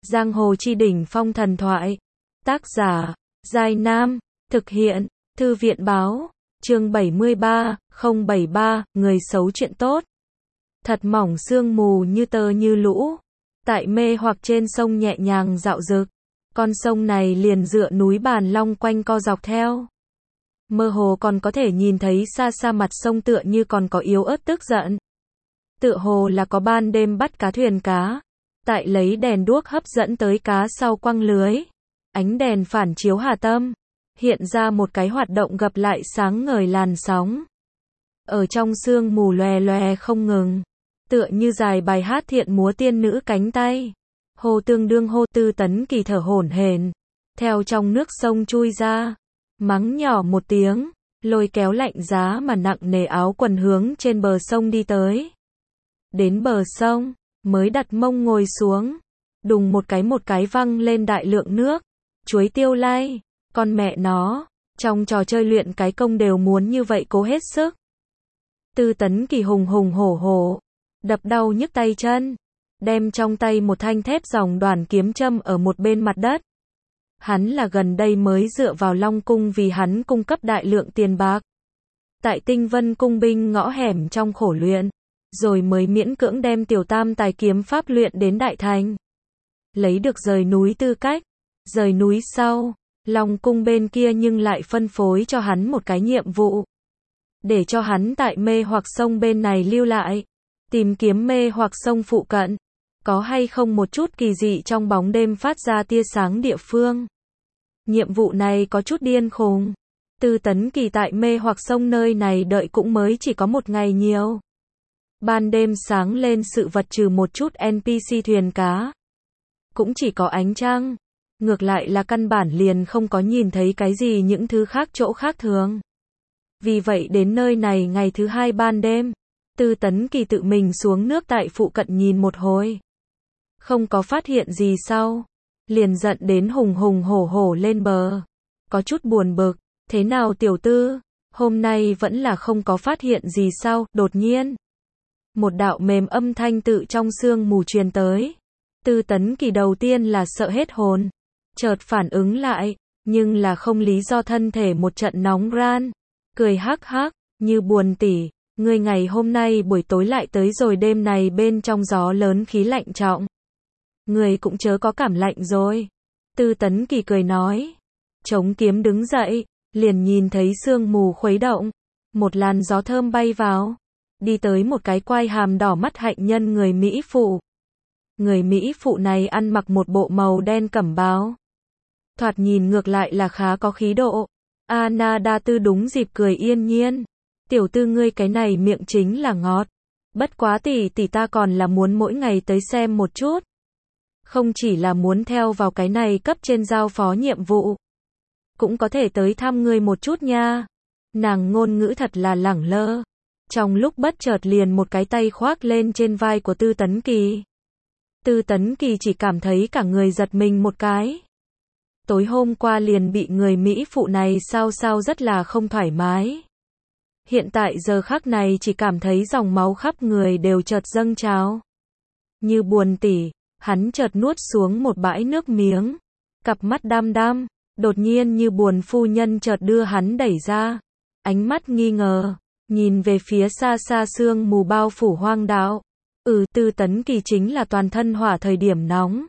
Giang hồ chi đỉnh phong thần thoại. Tác giả, Giai Nam. Thực hiện, Thư viện báo. Chương 73, 073, người xấu chuyện tốt. Thật mỏng sương mù như tơ như lũ. Tại mê hoặc trên sông nhẹ nhàng dạo dực. Con sông này liền dựa núi Bàn Long quanh co dọc theo. Mơ hồ còn có thể nhìn thấy xa xa mặt sông tựa như còn có yếu ớt tức giận. Tựa hồ là có ban đêm bắt cá thuyền cá. Tại lấy đèn đuốc hấp dẫn tới cá sau quăng lưới. Ánh đèn phản chiếu hà tâm. Hiện ra một cái hoạt động gập lại sáng ngời làn sóng. Ở trong sương mù lòe lòe không ngừng. Tựa như dài bài hát thiện múa tiên nữ cánh tay. Hô tương đương hô, Tư Tấn Kỳ thở hổn hển. Theo trong nước sông chui ra. Mắng nhỏ một tiếng. Lôi kéo lạnh giá mà nặng nề áo quần hướng trên bờ sông đi tới. Đến bờ sông, mới đặt mông ngồi xuống. Đùng một cái văng lên đại lượng nước. Chuối tiêu lay, con mẹ nó, trong trò chơi luyện cái công đều muốn như vậy cố hết sức. Tư Tấn Kỳ hùng hùng hổ hổ, đập đau nhức tay chân, đem trong tay một thanh thép dòng đoàn kiếm châm ở một bên mặt đất. Hắn là gần đây mới dựa vào Long Cung vì hắn cung cấp đại lượng tiền bạc. Tại Tinh Vân Cung binh ngõ hẻm trong khổ luyện, rồi mới miễn cưỡng đem tiểu tam tài kiếm pháp luyện đến đại thành. Lấy được rời núi tư cách. Rời núi sau, Long Cung bên kia nhưng lại phân phối cho hắn một cái nhiệm vụ. Để cho hắn tại mê hoặc sông bên này lưu lại. Tìm kiếm mê hoặc sông phụ cận. Có hay không một chút kỳ dị trong bóng đêm phát ra tia sáng địa phương. Nhiệm vụ này có chút điên khùng. Tư Tấn Kỳ tại mê hoặc sông nơi này đợi cũng mới chỉ có một ngày nhiều. Ban đêm sáng lên sự vật trừ một chút NPC thuyền cá. Cũng chỉ có ánh trăng. Ngược lại là căn bản liền không có nhìn thấy cái gì những thứ khác chỗ khác thường. Vì vậy đến nơi này ngày thứ hai ban đêm, Tư Tấn Kỳ tự mình xuống nước tại phụ cận nhìn một hồi. Không có phát hiện gì sau. Liền giận đến hùng hùng hổ hổ lên bờ. Có chút buồn bực, thế nào tiểu tư, hôm nay vẫn là không có phát hiện gì sao, đột nhiên. Một đạo mềm âm thanh tự trong sương mù truyền tới. Tư Tấn Kỳ đầu tiên là sợ hết hồn. Chợt phản ứng lại, nhưng là không lý do thân thể một trận nóng ran. Cười hắc hắc, như buồn tỉ, ngươi ngày hôm nay buổi tối lại tới rồi đêm này bên trong gió lớn khí lạnh trọng. Ngươi cũng chớ có cảm lạnh rồi. Tư Tấn Kỳ cười nói. Chống kiếm đứng dậy, liền nhìn thấy sương mù khuấy động. Một làn gió thơm bay vào. Đi tới một cái quai hàm đỏ mắt hạnh nhân người Mỹ phụ. Người Mỹ phụ này ăn mặc một bộ màu đen cẩm bào. Thoạt nhìn ngược lại là khá có khí độ. Anna Đa Tư đúng dịp cười yên nhiên. Tiểu tư ngươi cái này miệng chính là ngọt. Bất quá tỷ ta còn là muốn mỗi ngày tới xem một chút. Không chỉ là muốn theo vào cái này cấp trên giao phó nhiệm vụ. Cũng có thể tới thăm ngươi một chút nha. Nàng ngôn ngữ thật là lẳng lơ. Trong lúc bất chợt liền một cái tay khoác lên trên vai của Tư Tấn Kỳ. Tư Tấn Kỳ chỉ cảm thấy cả người giật mình một cái. Tối hôm qua liền bị người Mỹ phụ này sao rất là không thoải mái. Hiện tại giờ khắc này chỉ cảm thấy dòng máu khắp người đều chợt dâng trào. Như buồn tỉ, hắn chợt nuốt xuống một bãi nước miếng. Cặp mắt đăm đăm, đột nhiên như buồn phu nhân chợt đưa hắn đẩy ra. Ánh mắt nghi ngờ, nhìn về phía xa xa sương mù bao phủ hoang đạo. Tư Tấn Kỳ chính là toàn thân hỏa thời điểm nóng.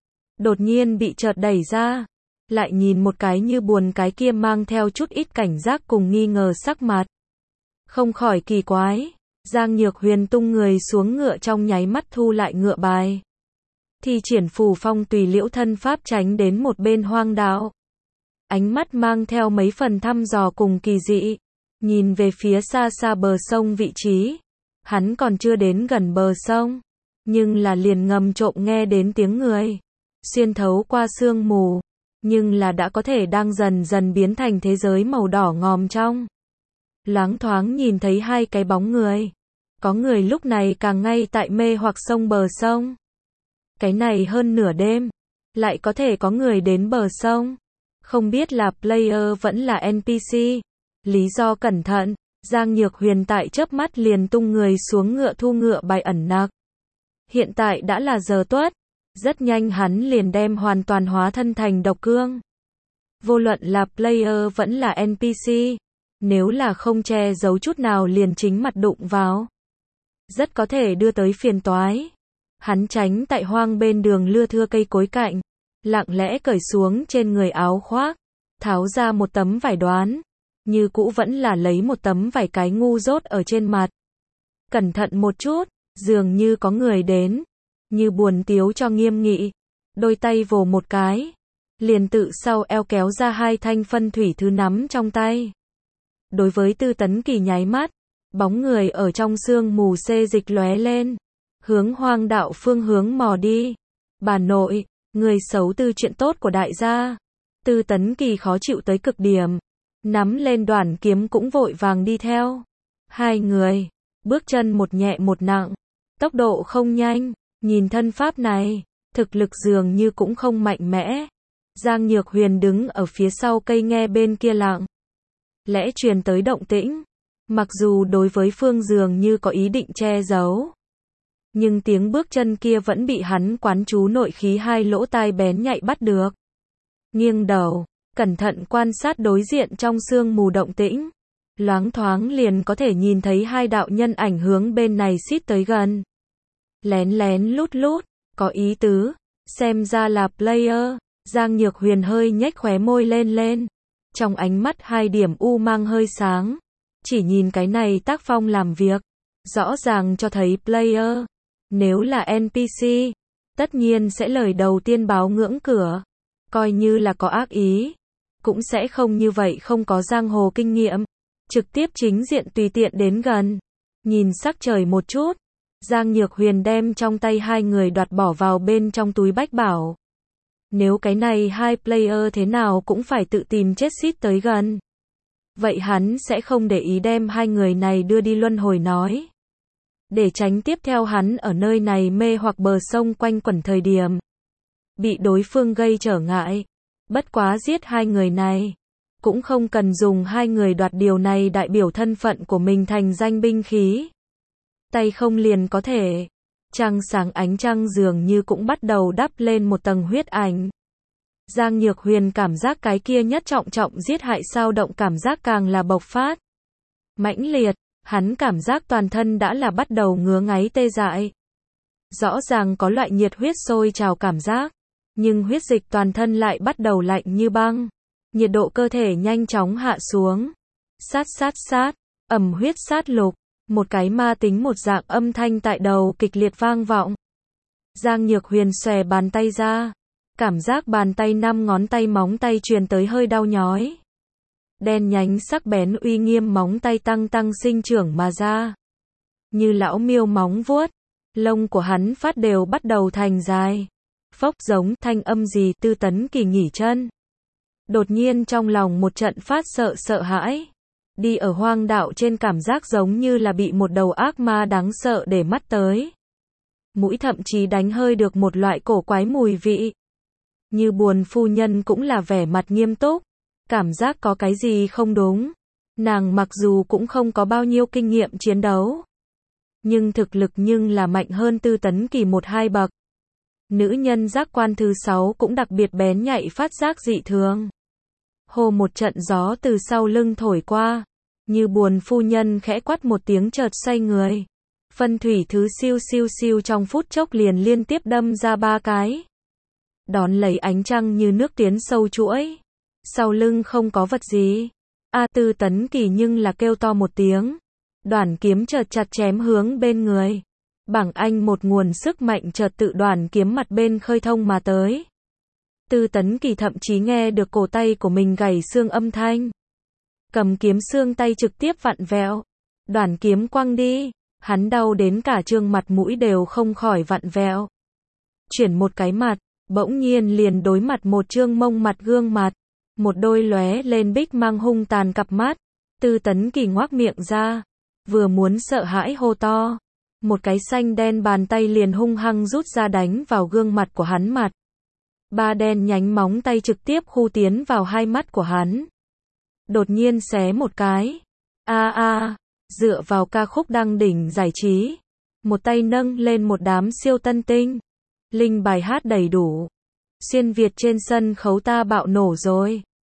Đột nhiên bị chợt đẩy ra. Lại nhìn một cái như buồn cái kia mang theo chút ít cảnh giác cùng nghi ngờ sắc mặt. Không khỏi kỳ quái. Giang Nhược Huyền tung người xuống ngựa trong nháy mắt thu lại ngựa bài. Thi triển phù phong tùy liễu thân pháp tránh đến một bên hoang đạo. Ánh mắt mang theo mấy phần thăm dò cùng kỳ dị. Nhìn về phía xa xa bờ sông vị trí. Hắn còn chưa đến gần bờ sông. Nhưng là liền ngầm trộm nghe đến tiếng người. Xuyên thấu qua sương mù. Nhưng là đã có thể đang dần dần biến thành thế giới màu đỏ ngòm trong. Loáng thoáng nhìn thấy hai cái bóng người. Có người lúc này càng ngay tại mê hoặc sông bờ sông. Cái này hơn nửa đêm. Lại có thể có người đến bờ sông. Không biết là player vẫn là NPC. Lý do cẩn thận. Giang Nhược Huyền tại chớp mắt liền tung người xuống ngựa thu ngựa bài ẩn nặc. Hiện tại đã là giờ tuất. Rất nhanh hắn liền đem hoàn toàn hóa thân thành độc cương. Vô luận là player vẫn là NPC, nếu là không che giấu chút nào liền chính mặt đụng vào, rất có thể đưa tới phiền toái. Hắn tránh tại hoang bên đường lưa thưa cây cối cạnh, lặng lẽ cởi xuống trên người áo khoác, tháo ra một tấm vải đoán, như cũ vẫn là lấy một tấm vải cái ngu dốt ở trên mặt. Cẩn thận một chút, dường như có người đến, như buồn tiếu cho nghiêm nghị, đôi tay vồ một cái, liền tự sau eo kéo ra hai thanh phân thủy thứ nắm trong tay. Đối với Tư Tấn Kỳ nháy mắt, bóng người ở trong sương mù xê dịch lóe lên, hướng hoang đạo phương hướng mò đi. Bà nội, người xấu tư chuyện tốt của đại gia. Tư Tấn Kỳ khó chịu tới cực điểm, nắm lên đoản kiếm cũng vội vàng đi theo. Hai người, bước chân một nhẹ một nặng, tốc độ không nhanh, nhìn thân pháp này, thực lực dường như cũng không mạnh mẽ. Giang Nhược Huyền đứng ở phía sau cây nghe bên kia lặng lẽ truyền tới động tĩnh, mặc dù đối với phương dường như có ý định che giấu, nhưng tiếng bước chân kia vẫn bị hắn quán chú nội khí hai lỗ tai bén nhạy bắt được. Nghiêng đầu, cẩn thận quan sát đối diện trong sương mù động tĩnh, loáng thoáng liền có thể nhìn thấy hai đạo nhân ảnh hướng bên này xít tới gần. Lén lén lút lút, có ý tứ, xem ra là player. Giang Nhược Huyền hơi nhếch khóe môi lên. Trong ánh mắt hai điểm u mang hơi sáng. Chỉ nhìn cái này tác phong làm việc, rõ ràng cho thấy player. Nếu là NPC, tất nhiên sẽ lời đầu tiên báo ngưỡng cửa. Coi như là có ác ý, cũng sẽ không như vậy không có giang hồ kinh nghiệm. Trực tiếp chính diện tùy tiện đến gần. Nhìn sắc trời một chút, Giang Nhược Huyền đem trong tay hai người đoạt bỏ vào bên trong túi bách bảo. Nếu cái này hai player thế nào cũng phải tự tìm chết xít tới gần, vậy hắn sẽ không để ý đem hai người này đưa đi luân hồi nói. Để tránh tiếp theo hắn ở nơi này mê hoặc bờ sông quanh quẩn thời điểm bị đối phương gây trở ngại. Bất quá giết hai người này, cũng không cần dùng hai người đoạt, điều này đại biểu thân phận của mình thành danh binh khí. Tay không liền có thể. Trăng sáng, ánh trăng dường như cũng bắt đầu đắp lên một tầng huyết ảnh. Giang Nhược Huyền cảm giác cái kia nhất trọng giết hại sao động cảm giác càng là bộc phát mãnh liệt, hắn cảm giác toàn thân đã là bắt đầu ngứa ngáy tê dại. Rõ ràng có loại nhiệt huyết sôi trào cảm giác, nhưng huyết dịch toàn thân lại bắt đầu lạnh như băng. Nhiệt độ cơ thể nhanh chóng hạ xuống. Sát, ầm huyết sát lục. Một cái ma tính một dạng âm thanh tại đầu kịch liệt vang vọng. Giang Nhược Huyền xòe bàn tay ra, cảm giác bàn tay 5 ngón tay móng tay truyền tới hơi đau nhói. Đen nhánh sắc bén uy nghiêm móng tay tăng sinh trưởng mà ra. Như lão miêu móng vuốt, lông của hắn phát đều bắt đầu thành dài. Phốc giống thanh âm gì. Tư Tấn Kỳ nghỉ chân. Đột nhiên trong lòng một trận phát sợ hãi. Đi ở hoang đạo trên cảm giác giống như là bị một đầu ác ma đáng sợ để mắt tới. Mũi thậm chí đánh hơi được một loại cổ quái mùi vị. Như Buồn phu nhân cũng là vẻ mặt nghiêm túc, cảm giác có cái gì không đúng. Nàng mặc dù cũng không có bao nhiêu kinh nghiệm chiến đấu, nhưng thực lực nhưng là mạnh hơn Tư Tấn Kỳ 1-2 bậc. Nữ nhân giác quan thứ 6 cũng đặc biệt bén nhạy phát giác dị thường. Hồ một trận gió từ sau lưng thổi qua, Như Buồn phu nhân khẽ quát một tiếng chợt xoay người. Phân thủy thứ siêu trong phút chốc liền liên tiếp đâm ra 3 cái. Đón lấy ánh trăng như nước tiến sâu chuỗi. Sau lưng không có vật gì. Tư Tấn Kỳ nhưng là kêu to một tiếng. Đoản kiếm chợt chặt chém hướng bên người. Bảng anh một nguồn sức mạnh chợt tự đoản kiếm mặt bên khơi thông mà tới. Tư Tấn Kỳ thậm chí nghe được cổ tay của mình gãy xương âm thanh. Cầm kiếm xương tay trực tiếp vặn vẹo. Đoản kiếm quăng đi. Hắn đau đến cả trương mặt mũi đều không khỏi vặn vẹo. Chuyển một cái mặt, bỗng nhiên liền đối mặt một trương mông mặt gương mặt. Một đôi lóe lên bích mang hung tàn cặp mắt. Tư Tấn Kỳ ngoác miệng ra, vừa muốn sợ hãi hô to. Một cái xanh đen bàn tay liền hung hăng rút ra đánh vào gương mặt của hắn mặt. 3 đen nhánh móng tay trực tiếp khu tiến vào hai mắt của hắn. Đột nhiên xé một cái. Dựa vào ca khúc đăng đỉnh giải trí. Một tay nâng lên một đám siêu tân tinh. Linh bài hát đầy đủ. Xuyên Việt trên sân khấu ta bạo nổ rồi.